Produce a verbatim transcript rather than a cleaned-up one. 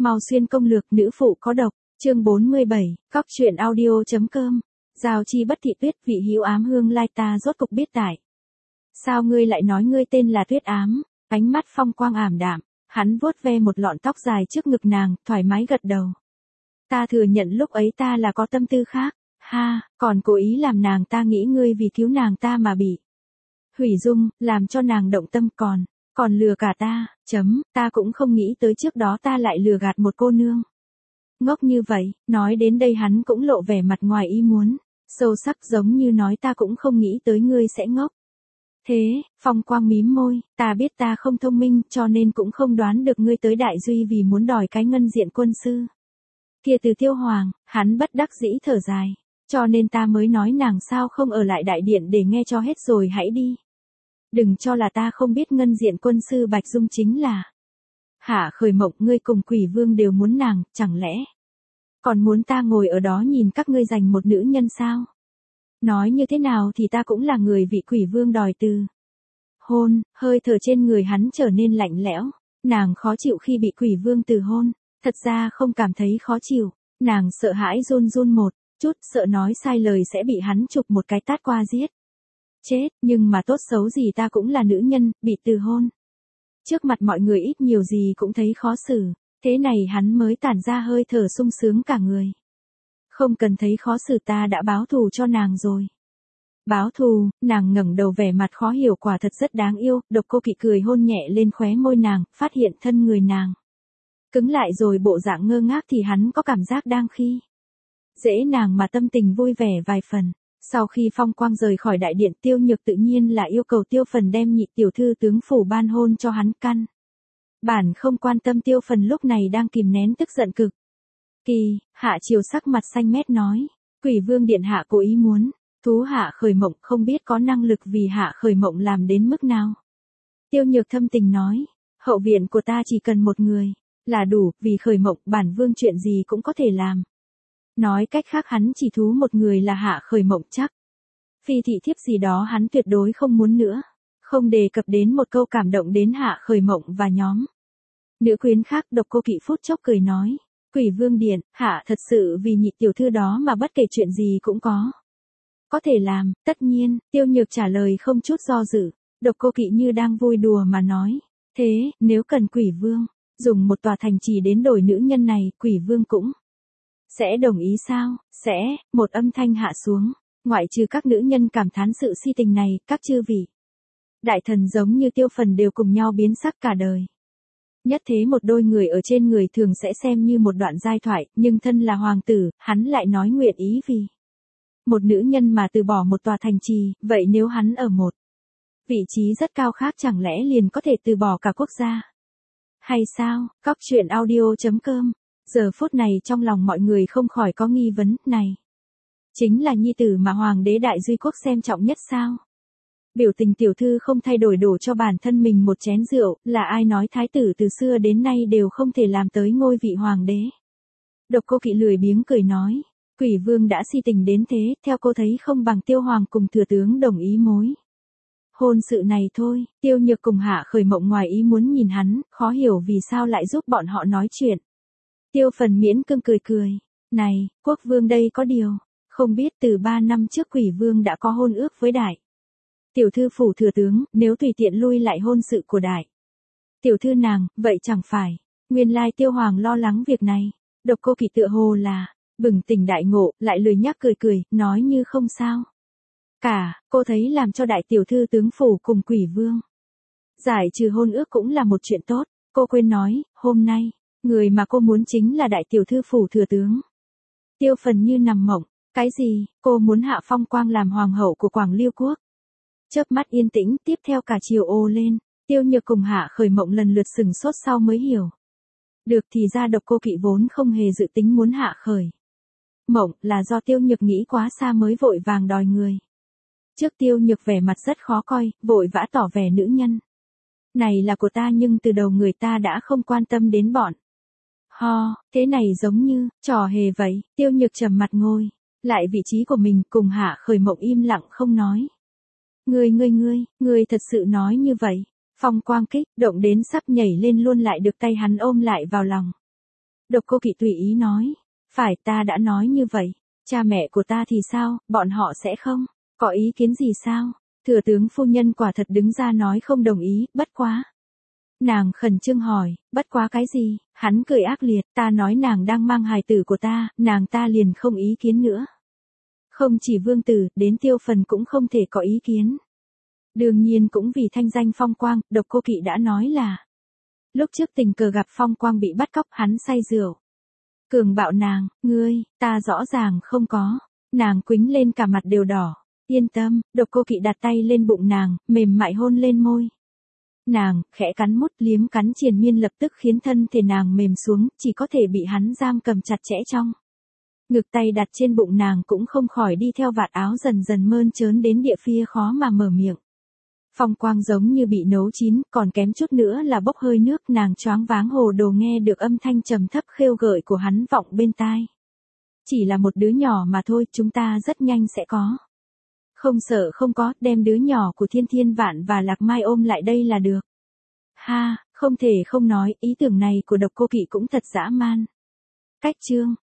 Mau xuyên công lược nữ phụ có độc, chương bốn mươi bảy, cóc truyện audio.com. Giao chi bất thị Tuyết, vị hữu ám hương lai ta rốt cục biết tại. Sao ngươi lại nói ngươi tên là Tuyết ám? Ánh mắt Phong Quang ảm đạm, hắn vuốt ve một lọn tóc dài trước ngực nàng, thoải mái gật đầu. Ta thừa nhận lúc ấy ta là có tâm tư khác, ha, còn cố ý làm nàng ta nghĩ ngươi vì cứu nàng ta mà bị hủy dung, làm cho nàng động tâm còn, còn lừa cả ta, chấm, ta cũng không nghĩ tới trước đó ta lại lừa gạt một cô nương. Ngốc như vậy, nói đến đây hắn cũng lộ vẻ mặt ngoài ý muốn, sâu sắc giống như nói ta cũng không nghĩ tới ngươi sẽ ngốc. Thế, Phong Quang mím môi, ta biết ta không thông minh cho nên cũng không đoán được ngươi tới Đại Duy vì muốn đòi cái ngân diện quân sư. Kia từ Tiêu Hoàng, hắn bất đắc dĩ thở dài, cho nên ta mới nói nàng sao không ở lại đại điện để nghe cho hết rồi hãy đi. Đừng cho là ta không biết ngân diện quân sư Bạch Dung chính là Hạ Khởi Mộng, ngươi cùng Quỷ Vương đều muốn nàng, chẳng lẽ còn muốn ta ngồi ở đó nhìn các ngươi giành một nữ nhân sao? Nói như thế nào thì ta cũng là người vị Quỷ Vương đòi từ hôn, hơi thở trên người hắn trở nên lạnh lẽo, nàng khó chịu khi bị Quỷ Vương từ hôn, thật ra không cảm thấy khó chịu, nàng sợ hãi run run một chút, sợ nói sai lời sẽ bị hắn chụp một cái tát qua giết. Chết, nhưng mà tốt xấu gì ta cũng là nữ nhân, bị từ hôn. Trước mặt mọi người ít nhiều gì cũng thấy khó xử, thế này hắn mới tản ra hơi thở sung sướng cả người. Không cần thấy khó xử, ta đã báo thù cho nàng rồi. Báo thù, nàng ngẩng đầu vẻ mặt khó hiểu, quả thật rất đáng yêu, Độc Cô Kỵ cười hôn nhẹ lên khóe môi nàng, phát hiện thân người nàng cứng lại rồi bộ dạng ngơ ngác thì hắn có cảm giác đang khi dễ nàng mà tâm tình vui vẻ vài phần. Sau khi Phong Quang rời khỏi đại điện, Tiêu Nhược tự nhiên là yêu cầu Tiêu Phần đem nhị tiểu thư tướng phủ ban hôn cho hắn, căn bản không quan tâm Tiêu Phần lúc này đang kìm nén tức giận cực kỳ. Hạ Triều sắc mặt xanh mét nói, Quỷ Vương điện hạ cố ý muốn thú Hạ Khởi Mộng, không biết có năng lực vì Hạ Khởi Mộng làm đến mức nào. Tiêu Nhược thâm tình nói, hậu viện của ta chỉ cần một người là đủ, vì Khởi Mộng bản vương chuyện gì cũng có thể làm. Nói cách khác hắn chỉ thú một người là Hạ Khởi Mộng, chắc phi thị thiếp gì đó hắn tuyệt đối không muốn nữa. Không đề cập đến một câu cảm động đến Hạ Khởi Mộng và nhóm nữ quyến khác. Độc Cô Kỵ phút chốc cười nói, Quỷ Vương điện hạ thật sự vì nhị tiểu thư đó mà bất kể chuyện gì cũng có có thể làm. Tất nhiên, Tiêu Nhược trả lời không chút do dự. Độc Cô Kỵ như đang vui đùa mà nói, thế nếu cần Quỷ Vương dùng một tòa thành trì đến đổi nữ nhân này, Quỷ Vương cũng sẽ đồng ý sao? Sẽ. Một âm thanh hạ xuống, ngoại trừ các nữ nhân cảm thán sự si tình này, các chư vị đại thần giống như Tiêu Phần đều cùng nhau biến sắc cả đời. Nhất thế một đôi người ở trên người thường sẽ xem như một đoạn giai thoại, nhưng thân là hoàng tử, hắn lại nói nguyện ý vì một nữ nhân mà từ bỏ một tòa thành trì, vậy nếu hắn ở một vị trí rất cao khác chẳng lẽ liền có thể từ bỏ cả quốc gia? Hay sao? Cóc truyện audio.com. Giờ phút này trong lòng mọi người không khỏi có nghi vấn, này chính là nhi tử mà hoàng đế Đại Duy quốc xem trọng nhất sao? Biểu tình tiểu thư không thay đổi đổ cho bản thân mình một chén rượu, là ai nói thái tử từ xưa đến nay đều không thể làm tới ngôi vị hoàng đế? Độc Cô Kỵ lười biếng cười nói, Quỷ Vương đã si tình đến thế, theo cô thấy không bằng Tiêu Hoàng cùng thừa tướng đồng ý mối hôn sự này thôi. Tiêu Nhược cùng Hạ Khởi Mộng ngoài ý muốn nhìn hắn, khó hiểu vì sao lại giúp bọn họ nói chuyện. Tiêu Phần miễn cưỡng cười cười, này, quốc vương đây có điều không biết từ ba năm trước Quỷ Vương đã có hôn ước với đại tiểu thư phủ thừa tướng, nếu tùy tiện lui lại hôn sự của đại tiểu thư nàng, vậy chẳng phải nguyên lai Tiêu Hoàng lo lắng việc này. Độc Cô Kỵ tựa hồ là bừng tỉnh đại ngộ, lại lười nhắc cười cười, nói như không sao cả. Cô thấy làm cho đại tiểu thư tướng phủ cùng Quỷ Vương giải trừ hôn ước cũng là một chuyện tốt. Cô quên nói, hôm nay người mà cô muốn chính là đại tiểu thư phủ thừa tướng. Tiêu Phần như nằm mộng, cái gì? Cô muốn hạ Phong Quang làm hoàng hậu của Quảng Liêu quốc? Chớp mắt yên tĩnh, tiếp theo cả chiều ô lên. Tiêu Nhược cùng Hạ Khởi Mộng lần lượt sừng sốt sau mới hiểu được thì ra Độc Cô Kỵ vốn không hề dự tính muốn Hạ Khởi Mộng, là do Tiêu Nhược nghĩ quá xa mới vội vàng đòi người. Trước Tiêu Nhược vẻ mặt rất khó coi, vội vã tỏ vẻ nữ nhân này là của ta, nhưng từ đầu người ta đã không quan tâm đến bọn ho, thế này giống như trò hề vậy. Tiêu Nhược trầm mặt ngồi lại vị trí của mình, cùng Hạ Khởi Mộng im lặng không nói. Ngươi ngươi ngươi, ngươi thật sự nói như vậy? Phong Quang kích động đến sắp nhảy lên luôn lại được tay hắn ôm lại vào lòng. Độc Cô Kỵ tùy ý nói. Phải, ta đã nói như vậy. Cha mẹ của ta thì sao, bọn họ sẽ không? Có ý kiến gì sao? Thừa tướng phu nhân quả thật đứng ra nói không đồng ý, bất quá. Nàng khẩn trương hỏi, bất quá cái gì? Hắn cười ác liệt, ta nói nàng đang mang hài tử của ta, nàng ta liền không ý kiến nữa. Không chỉ vương tử, đến Tiêu Phần cũng không thể có ý kiến. Đương nhiên cũng vì thanh danh Phong Quang, Độc Cô Kỵ đã nói là. Lúc trước tình cờ gặp Phong Quang bị bắt cóc, hắn say rượu. Cường bạo nàng, ngươi, ta rõ ràng không có. Nàng quĩnh lên cả mặt đều đỏ. Yên tâm, Độc Cô Kỵ đặt tay lên bụng nàng, mềm mại hôn lên môi. Nàng, khẽ cắn mút liếm cắn triền miên lập tức khiến thân thể nàng mềm xuống, chỉ có thể bị hắn giam cầm chặt chẽ trong. Ngực tay đặt trên bụng nàng cũng không khỏi đi theo vạt áo dần dần mơn trớn đến địa phía khó mà mở miệng. Phong Quang giống như bị nấu chín, còn kém chút nữa là bốc hơi nước, nàng choáng váng hồ đồ nghe được âm thanh trầm thấp khêu gợi của hắn vọng bên tai. Chỉ là một đứa nhỏ mà thôi, chúng ta rất nhanh sẽ có. Không sợ không có, đem đứa nhỏ của Thiên Thiên Vạn và Lạc Mai ôm lại đây là được. Ha, không thể không nói, ý tưởng này của Độc Cô Kỵ cũng thật dã man. Cách chương